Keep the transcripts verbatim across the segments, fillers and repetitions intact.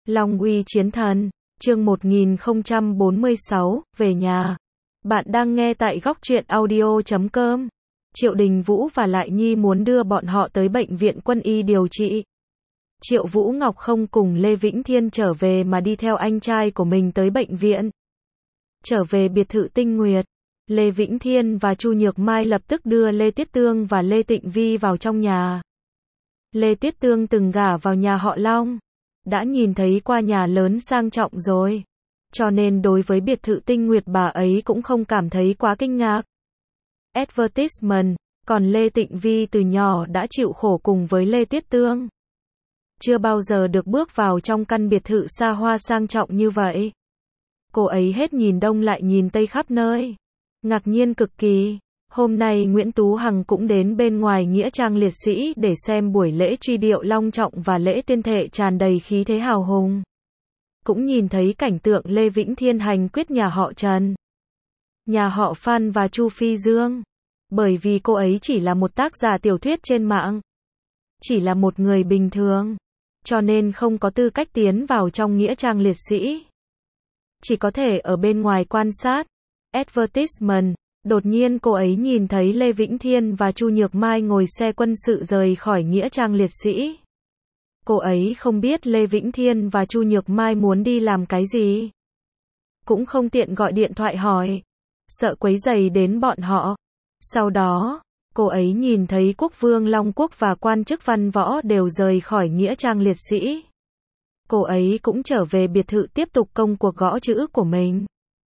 Long uy chiến thần, chương một nghìn không trăm bốn mươi sáu, về nhà. Bạn đang nghe tại góc truyện audio chấm com. Triệu Đình Vũ và Lại Nhi muốn đưa bọn họ tới bệnh viện quân y điều trị. Triệu Vũ Ngọc không cùng Lê Vĩnh Thiên trở về mà đi theo anh trai của mình tới bệnh viện. Trở về biệt thự Tinh Nguyệt, Lê Vĩnh Thiên và Chu Nhược Mai lập tức đưa Lê Tiết Tương và Lê Tịnh Vi vào trong nhà. Lê Tiết Tương từng gả vào nhà họ Long, đã nhìn thấy qua nhà lớn sang trọng rồi, cho nên đối với biệt thự Tinh Nguyệt bà ấy cũng không cảm thấy quá kinh ngạc. Advertisement, còn Lê Tịnh Vi từ nhỏ đã chịu khổ cùng với Lê Tiết Tương. Chưa bao giờ được bước vào trong căn biệt thự xa hoa sang trọng như vậy. Cô ấy hết nhìn đông lại nhìn tây khắp nơi. Ngạc nhiên cực kỳ. Hôm nay Nguyễn Tú Hằng cũng đến bên ngoài Nghĩa trang liệt sĩ để xem buổi lễ truy điệu long trọng và lễ tuyên thệ tràn đầy khí thế hào hùng. Cũng nhìn thấy cảnh tượng Lê Vĩnh Thiên hành quyết nhà họ Trần, nhà họ Phan và Chu Phi Dương. Bởi vì cô ấy chỉ là một tác giả tiểu thuyết trên mạng, chỉ là một người bình thường, cho nên không có tư cách tiến vào trong Nghĩa trang liệt sĩ. Chỉ có thể ở bên ngoài quan sát. Advertisement. Đột nhiên cô ấy nhìn thấy Lê Vĩnh Thiên và Chu Nhược Mai ngồi xe quân sự rời khỏi Nghĩa trang liệt sĩ. Cô ấy không biết Lê Vĩnh Thiên và Chu Nhược Mai muốn đi làm cái gì. Cũng không tiện gọi điện thoại hỏi, sợ quấy rầy đến bọn họ. Sau đó, cô ấy nhìn thấy Quốc vương Long Quốc và quan chức văn võ đều rời khỏi Nghĩa trang liệt sĩ. Cô ấy cũng trở về biệt thự tiếp tục công cuộc gõ chữ của mình.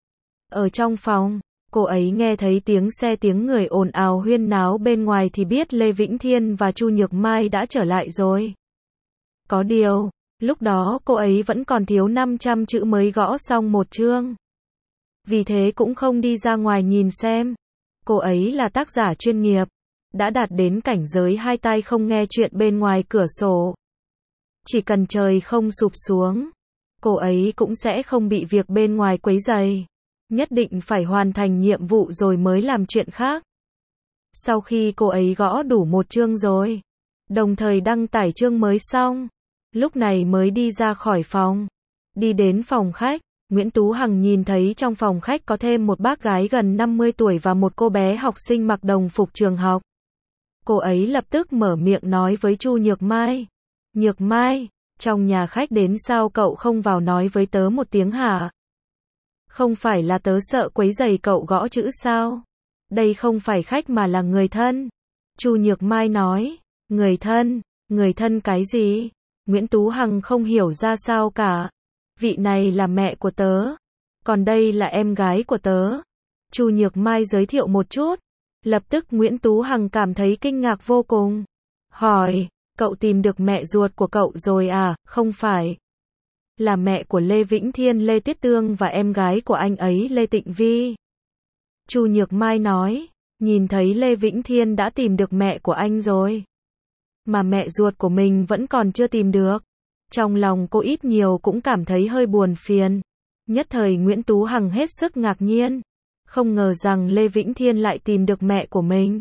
Ở trong phòng, cô ấy nghe thấy tiếng xe tiếng người ồn ào huyên náo bên ngoài thì biết Lê Vĩnh Thiên và Chu Nhược Mai đã trở lại rồi. Có điều, lúc đó cô ấy vẫn còn thiếu năm trăm chữ mới gõ xong một chương. Vì thế cũng không đi ra ngoài nhìn xem. Cô ấy là tác giả chuyên nghiệp, đã đạt đến cảnh giới hai tai không nghe chuyện bên ngoài cửa sổ. Chỉ cần trời không sụp xuống, cô ấy cũng sẽ không bị việc bên ngoài quấy rầy. Nhất định phải hoàn thành nhiệm vụ rồi mới làm chuyện khác. Sau khi cô ấy gõ đủ một chương rồi, đồng thời đăng tải chương mới xong, lúc này mới đi ra khỏi phòng. Đi đến phòng khách, Nguyễn Tú Hằng nhìn thấy trong phòng khách có thêm một bác gái gần năm mươi tuổi và một cô bé học sinh mặc đồng phục trường học. Cô ấy lập tức mở miệng nói với Chu Nhược Mai. Nhược Mai, trong nhà khách đến sao cậu không vào nói với tớ một tiếng hả? Không phải là tớ sợ quấy rầy cậu gõ chữ sao? Đây không phải khách mà là người thân. Chu Nhược Mai nói. Người thân? Người thân cái gì? Nguyễn Tú Hằng không hiểu ra sao cả. Vị này là mẹ của tớ, còn đây là em gái của tớ. Chu Nhược Mai giới thiệu một chút. Lập tức Nguyễn Tú Hằng cảm thấy kinh ngạc vô cùng. Hỏi, cậu tìm được mẹ ruột của cậu rồi à? Không phải. Là mẹ của Lê Vĩnh Thiên, Lê Tiết Tương và em gái của anh ấy Lê Tịnh Vi. Chu Nhược Mai nói, nhìn thấy Lê Vĩnh Thiên đã tìm được mẹ của anh rồi, mà mẹ ruột của mình vẫn còn chưa tìm được. Trong lòng cô ít nhiều cũng cảm thấy hơi buồn phiền. Nhất thời Nguyễn Tú Hằng hết sức ngạc nhiên, không ngờ rằng Lê Vĩnh Thiên lại tìm được mẹ của mình.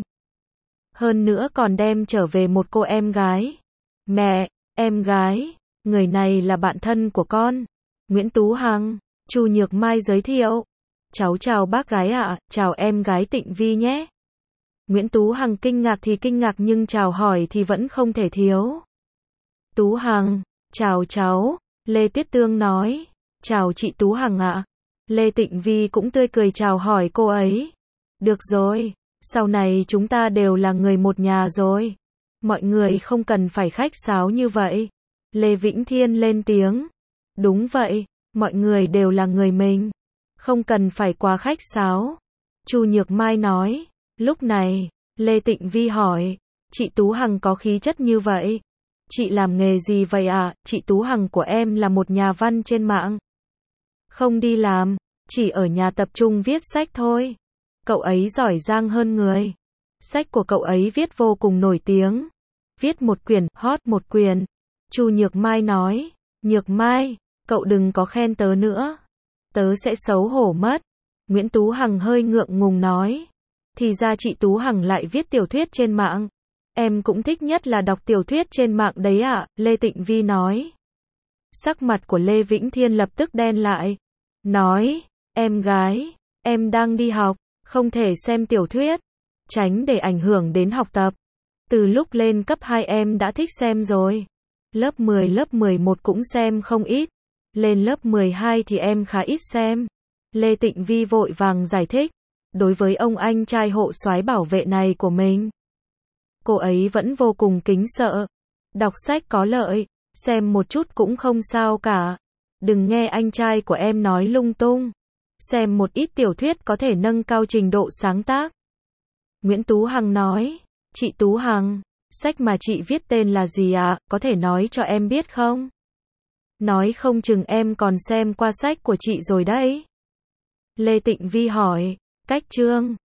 Hơn nữa còn đem trở về một cô em gái. Mẹ, em gái, người này là bạn thân của con. Nguyễn Tú Hằng, Chu Nhược Mai giới thiệu. Cháu chào bác gái ạ, à, chào em gái Tịnh Vi nhé. Nguyễn Tú Hằng kinh ngạc thì kinh ngạc nhưng chào hỏi thì vẫn không thể thiếu. Tú Hằng, chào cháu, Lê Tiết Tương nói. Chào chị Tú Hằng ạ. À. Lê Tịnh Vi cũng tươi cười chào hỏi cô ấy. Được rồi, sau này chúng ta đều là người một nhà rồi. Mọi người không cần phải khách sáo như vậy. Lê Vĩnh Thiên lên tiếng. Đúng vậy, mọi người đều là người mình, không cần phải quá khách sáo. Chu Nhược Mai nói. Lúc này, Lê Tịnh Vi hỏi, chị Tú Hằng có khí chất như vậy. Chị làm nghề gì vậy ạ? À? Chị Tú Hằng của em là một nhà văn trên mạng. Không đi làm, chỉ ở nhà tập trung viết sách thôi. Cậu ấy giỏi giang hơn người. Sách của cậu ấy viết vô cùng nổi tiếng. Viết một quyển, hot một quyển. Chu Nhược Mai nói. Nhược Mai, cậu đừng có khen tớ nữa. Tớ sẽ xấu hổ mất. Nguyễn Tú Hằng hơi ngượng ngùng nói. Thì ra chị Tú Hằng lại viết tiểu thuyết trên mạng. Em cũng thích nhất là đọc tiểu thuyết trên mạng đấy ạ, à, Lê Tịnh Vi nói. Sắc mặt của Lê Vĩnh Thiên lập tức đen lại. Nói, em gái, em đang đi học, không thể xem tiểu thuyết, tránh để ảnh hưởng đến học tập. Từ lúc lên cấp hai em đã thích xem rồi. Lớp mười, lớp mười một cũng xem không ít. Lên lớp mười hai thì em khá ít xem. Lê Tịnh Vi vội vàng giải thích. Đối với ông anh trai hộ soái bảo vệ này của mình, cô ấy vẫn vô cùng kính sợ. Đọc sách có lợi, xem một chút cũng không sao cả. Đừng nghe anh trai của em nói lung tung. Xem một ít tiểu thuyết có thể nâng cao trình độ sáng tác. Nguyễn Tú Hằng nói, chị Tú Hằng, sách mà chị viết tên là gì ạ, à? Có thể nói cho em biết không? Nói không chừng em còn xem qua sách của chị rồi đấy. Lê Tịnh Vi hỏi, cách chương.